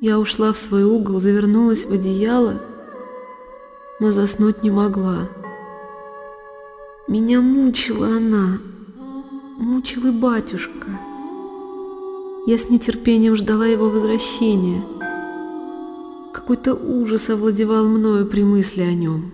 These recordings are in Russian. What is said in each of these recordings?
Я ушла в свой угол, завернулась в одеяло, но заснуть не могла. Меня мучила она, мучил и батюшка. Я с нетерпением ждала его возвращения. Какой-то ужас овладевал мною при мысли о нем.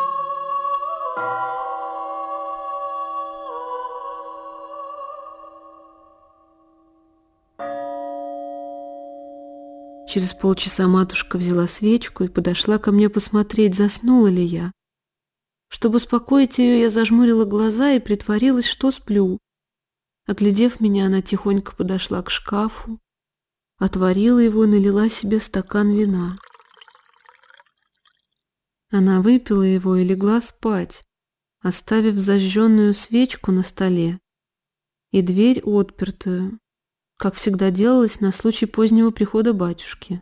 Через полчаса матушка взяла свечку и подошла ко мне посмотреть, заснула ли я. Чтобы успокоить ее, я зажмурила глаза и притворилась, что сплю. Оглядев меня, она тихонько подошла к шкафу, отворила его и налила себе стакан вина. Она выпила его и легла спать, оставив зажженную свечку на столе и дверь отпертую, как всегда делалось на случай позднего прихода батюшки.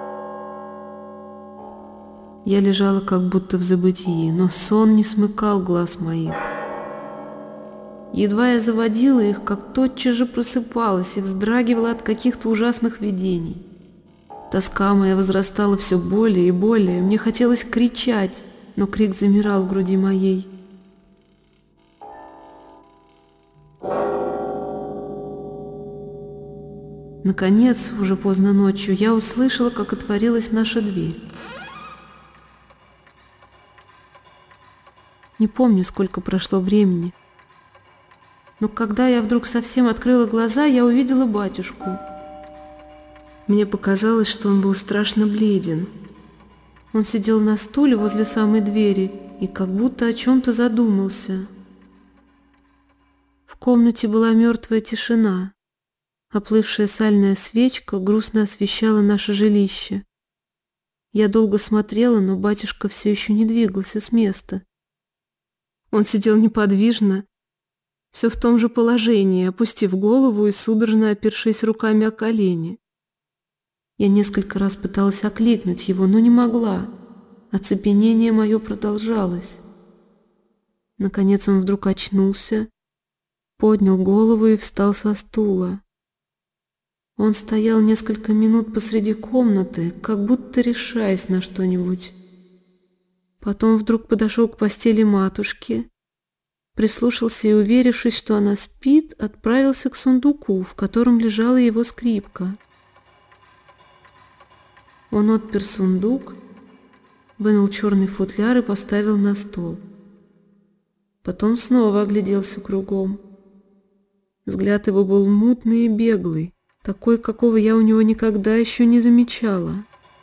Я лежала как будто в забытии, но сон не смыкал глаз моих. Едва я заводила их, как тотчас же просыпалась и вздрагивала от каких-то ужасных видений. Тоска моя возрастала все более и более, мне хотелось кричать, но крик замирал в груди моей. Наконец, уже поздно ночью, я услышала, как отворилась наша дверь. Не помню, сколько прошло времени, но когда я вдруг совсем открыла глаза, я увидела батюшку. Мне показалось, что он был страшно бледен. Он сидел на стуле возле самой двери и как будто о чем-то задумался. В комнате была мертвая тишина. Оплывшая сальная свечка грустно освещала наше жилище. Я долго смотрела, но батюшка все еще не двигался с места. Он сидел неподвижно, все в том же положении, опустив голову и судорожно опершись руками о колени. Я несколько раз пыталась окликнуть его, но не могла. Оцепенение мое продолжалось. Наконец он вдруг очнулся, поднял голову и встал со стула. Он стоял несколько минут посреди комнаты, как будто решаясь на что-нибудь. Потом вдруг подошел к постели матушки, прислушался и, уверившись, что она спит, отправился к сундуку, в котором лежала его скрипка. Он отпер сундук, вынул черный футляр и поставил на стол. Потом снова огляделся кругом. Взгляд его был мутный и беглый, такой, какого я у него никогда еще не замечала.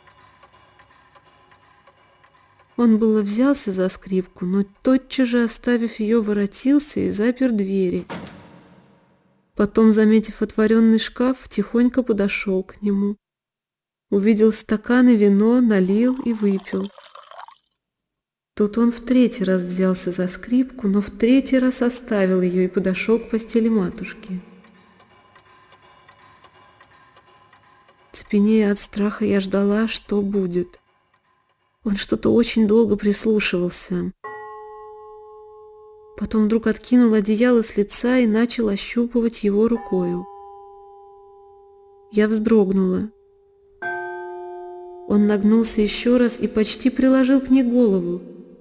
Он было взялся за скрипку, но тотчас же, оставив ее, воротился и запер двери. Потом, заметив отворенный шкаф, тихонько подошел к нему. Увидел стакан и вино, налил и выпил. Тут он в третий раз взялся за скрипку, но в третий раз оставил ее и подошел к постели матушки. Цепенея от страха, я ждала, что будет. Он что-то очень долго прислушивался. Потом вдруг откинул одеяло с лица и начал ощупывать его рукою. Я вздрогнула. Он нагнулся еще раз и почти приложил к ней голову.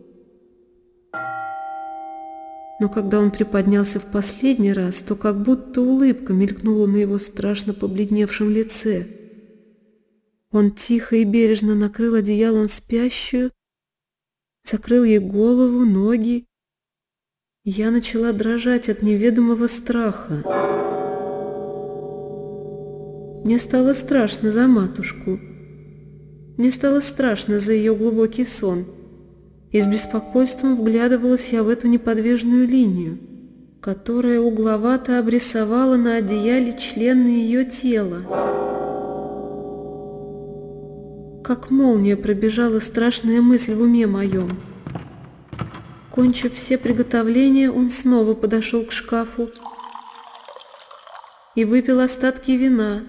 Но когда он приподнялся в последний раз, то как будто улыбка мелькнула на его страшно побледневшем лице. Он тихо и бережно накрыл одеялом спящую, закрыл ей голову, ноги. Я начала дрожать от неведомого страха. Мне стало страшно за матушку. Мне стало страшно за ее глубокий сон. И с беспокойством вглядывалась я в эту неподвижную линию, которая угловато обрисовала на одеяле члены ее тела. Как молния пробежала страшная мысль в уме моем. Кончив все приготовления, он снова подошел к шкафу и выпил остатки вина.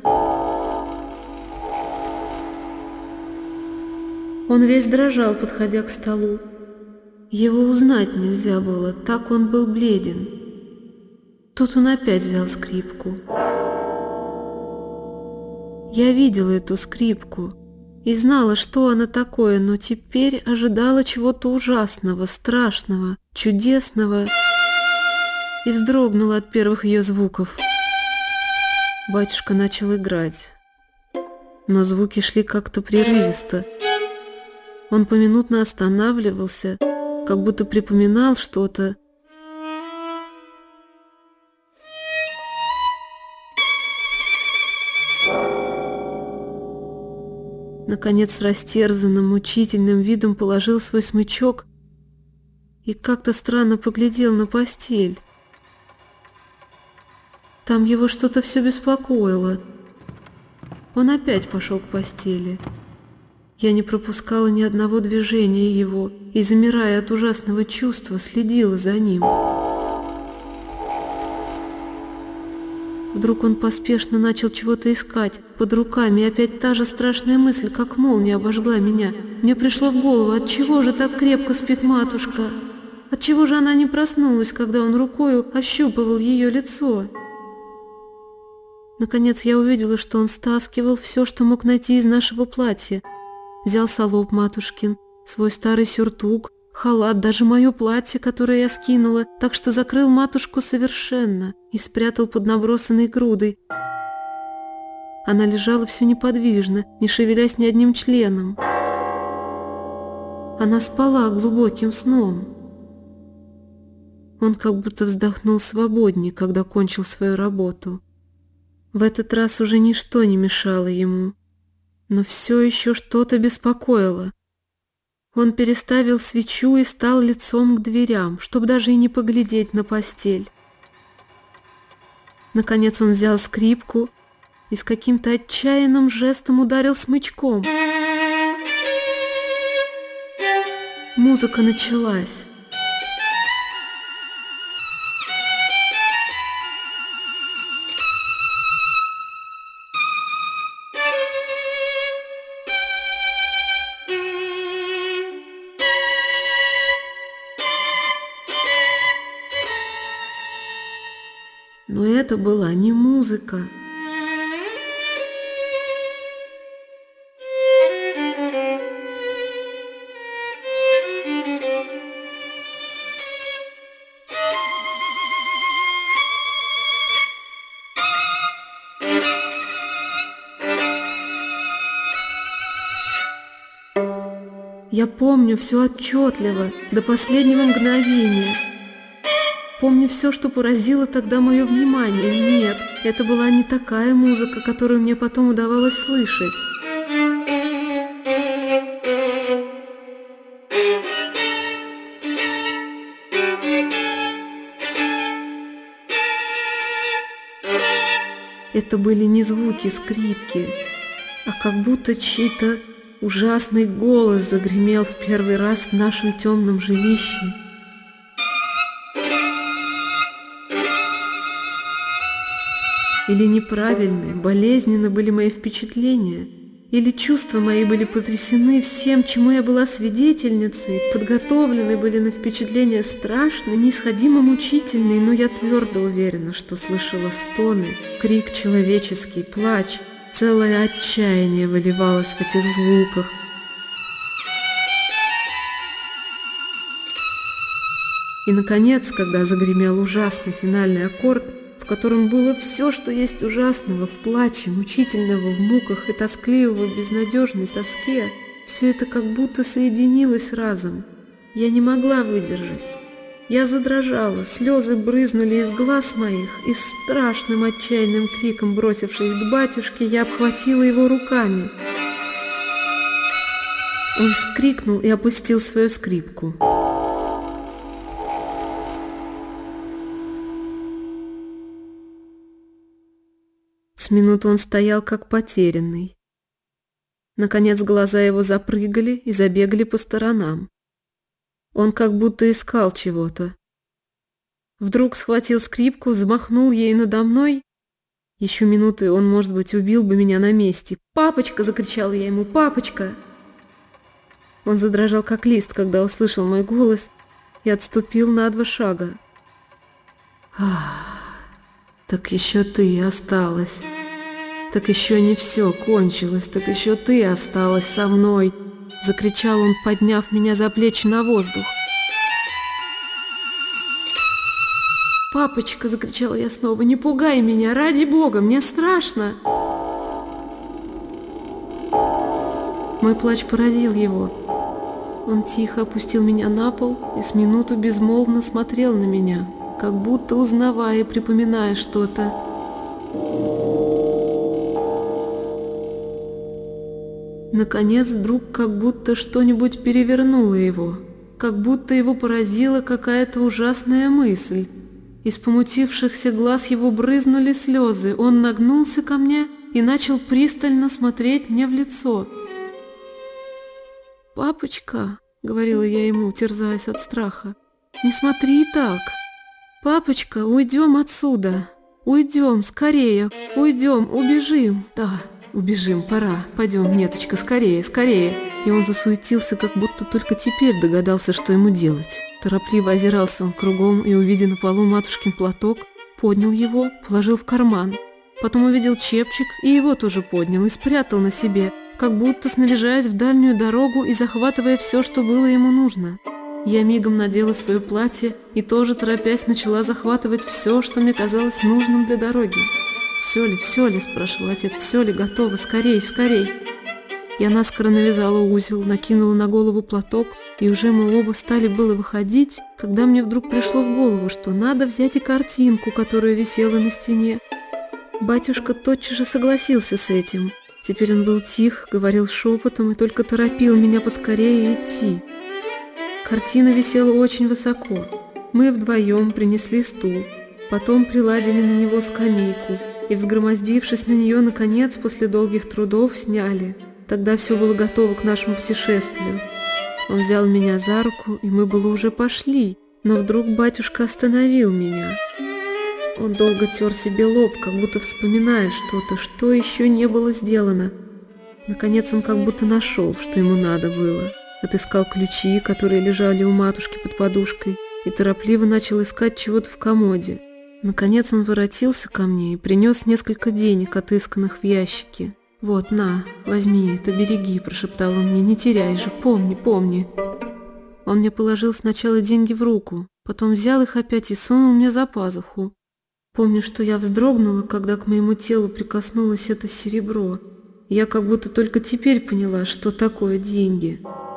Он весь дрожал, подходя к столу. Его узнать нельзя было, так он был бледен. Тут он опять взял скрипку. Я видела эту скрипку. и знала, что она такое, но теперь ожидала чего-то ужасного, страшного, чудесного, и вздрогнула от первых ее звуков. Батюшка начал играть, но звуки шли как-то прерывисто. Он поминутно останавливался, как будто припоминал что-то. Наконец, с растерзанным, мучительным видом положил свой смычок и как-то странно поглядел на постель. Там его что-то все беспокоило. Он опять пошел к постели. Я не пропускала ни одного движения его и, замирая от ужасного чувства, следила за ним. Вдруг он поспешно начал чего-то искать под руками, и опять та же страшная мысль, как молния, обожгла меня. Мне пришло в голову, отчего же так крепко спит матушка? Отчего же она не проснулась, когда он рукою ощупывал ее лицо? Наконец я увидела, что он стаскивал все, что мог найти из нашего платья. Взял салоп матушкин, свой старый сюртук, халат, даже мое платье, которое я скинула, так что закрыл матушку совершенно и спрятал под набросанной грудой. Она лежала все неподвижно, не шевелясь ни одним членом. Она спала глубоким сном. Он как будто вздохнул свободнее, когда кончил свою работу. В этот раз уже ничто не мешало ему, но все еще что-то беспокоило. Он переставил свечу и стал лицом к дверям, чтобы даже и не поглядеть на постель. Наконец он взял скрипку и с каким-то отчаянным жестом ударил смычком. Музыка началась. Но это была не музыка. Я помню все отчетливо, до последнего мгновения. Помню все, что поразило тогда мое внимание. Нет, это была не такая музыка, которую мне потом удавалось слышать. Это были не звуки скрипки, а как будто чей-то ужасный голос загремел в первый раз в нашем темном жилище. Или неправильные, болезненны были мои впечатления, или чувства мои были потрясены всем, чему я была свидетельницей, подготовлены были на впечатления страшные, неисходимо мучительные, но я твердо уверена, что слышала стоны, крик человеческий, плач, целое отчаяние выливалось в этих звуках. И, наконец, когда загремел ужасный финальный аккорд, в котором было все, что есть ужасного в плаче, мучительного в муках и тоскливого в безнадежной тоске, все это как будто соединилось разом. Я не могла выдержать. Я задрожала, слезы брызнули из глаз моих, и страшным отчаянным криком, бросившись к батюшке, я обхватила его руками. Он вскрикнул и опустил свою скрипку. С минуту он стоял как потерянный. Наконец глаза его запрыгали и забегали по сторонам. Он как будто искал чего-то. Вдруг схватил скрипку, взмахнул ею надо мной. Еще минуты он, может быть, убил бы меня на месте. «Папочка!» — закричал я ему. «Папочка!» Он задрожал как лист, когда услышал мой голос, и отступил на 2 шага. «Ах, так еще ты осталась!» «Так еще не все кончилось, так еще ты осталась со мной!» — закричал он, подняв меня за плечи на воздух. «Папочка!» — закричала я снова. «Не пугай меня! Ради Бога! Мне страшно!» Мой плач поразил его. Он тихо опустил меня на пол и с минуту безмолвно смотрел на меня, как будто узнавая и припоминая что-то. Наконец, вдруг как будто что-нибудь перевернуло его, как будто его поразила какая-то ужасная мысль. Из помутившихся глаз его брызнули слезы, он нагнулся ко мне и начал пристально смотреть мне в лицо. «Папочка», — говорила я ему, терзаясь от страха, — «не смотри так. Папочка, уйдем отсюда, уйдем, скорее, уйдем, убежим, да». «Убежим, пора. Пойдем, Неточка, скорее, скорее!» И он засуетился, как будто только теперь догадался, что ему делать. Торопливо озирался он кругом и, увидя на полу матушкин платок, поднял его, положил в карман. Потом увидел чепчик и его тоже поднял и спрятал на себе, как будто снаряжаясь в дальнюю дорогу и захватывая все, что было ему нужно. Я мигом надела свое платье и тоже, торопясь, начала захватывать все, что мне казалось нужным для дороги. Все ли?» – спрашивал отец. «Все ли готово? Скорей, скорей!» Я наскоро навязала узел, накинула на голову платок, и уже мы оба стали было выходить, когда мне вдруг пришло в голову, что надо взять и картинку, которая висела на стене. Батюшка тотчас же согласился с этим. Теперь он был тих, говорил шепотом и только торопил меня поскорее идти. Картина висела очень высоко. Мы вдвоем принесли стул, потом приладили на него скамейку, и, взгромоздившись на нее, наконец, после долгих трудов, сняли. Тогда все было готово к нашему путешествию. Он взял меня за руку, и мы было уже пошли, но вдруг батюшка остановил меня. Он долго тер себе лоб, как будто вспоминая что-то, что еще не было сделано. Наконец он как будто нашел, что ему надо было. Отыскал ключи, которые лежали у матушки под подушкой, и торопливо начал искать чего-то в комоде. Наконец он воротился ко мне и принес несколько денег, отысканных в ящике. «Вот, на, возьми это, береги», – прошептал он мне, – «не теряй же, помни, помни». Он мне положил сначала деньги в руку, потом взял их опять и сунул мне за пазуху. Помню, что я вздрогнула, когда к моему телу прикоснулось это серебро. Я как будто только теперь поняла, что такое деньги.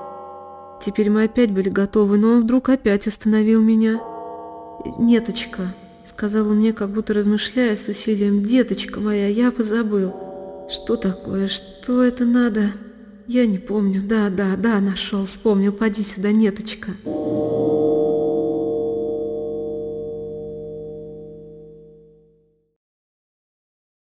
Теперь мы опять были готовы, но он вдруг опять остановил меня. «Неточка», — сказал он мне, как будто размышляя с усилием, — «деточка моя, я позабыл». «Что такое? Что это надо?» «Я не помню. Да, нашел, вспомнил. Поди сюда, Неточка».